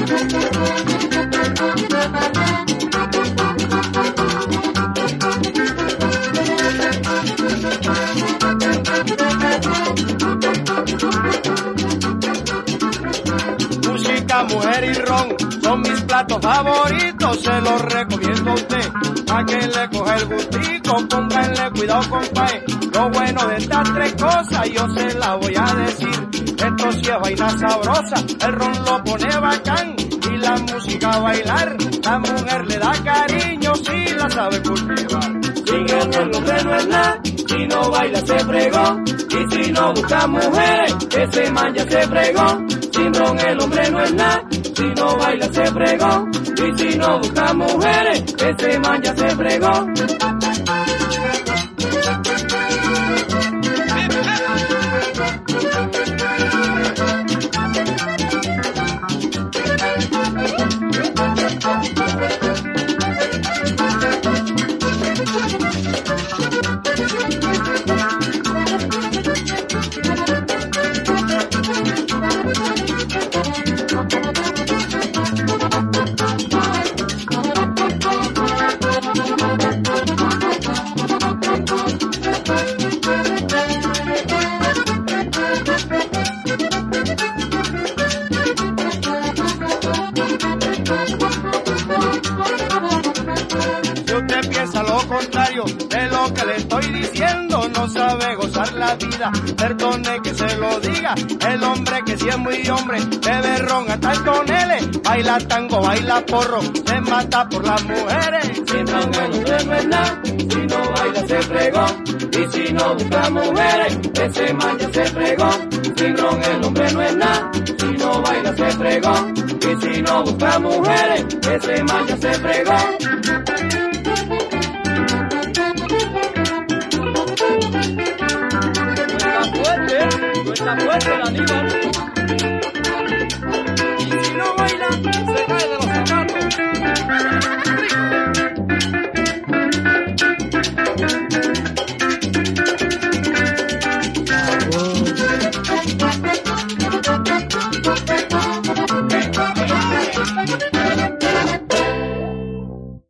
Mujer y ron son mis platos favoritos, se los recomiendo a usted, pa' que le coja el gustico, pónganle cuidado compadre, lo bueno de estas tres cosas yo se la voy a decir, esto sí es vaina sabrosa, el ron lo pone bacán, y la música a bailar, la mujer le da cariño si la sabe cultivar. Sin el hombre no es nada, si no baila se fregó, y si no busca mujeres, ese man ya se fregó. Sin ron el hombre no es nada, si no baila se fregó, y si no busca mujeres, ese man ya se fregó. De lo que le estoy diciendo, no sabe gozar la vida, perdone que se lo diga, el hombre que si es muy hombre, bebe ron hasta el tonele, baila tango, baila porro, se mata por las mujeres. Sin ron el hombre no es nada, si no baila se fregó, y si no busca mujeres, ese man ya se fregó. Sin ron el hombre no es nada, si no baila se fregó, y si no busca mujeres, ese man ya se fregó.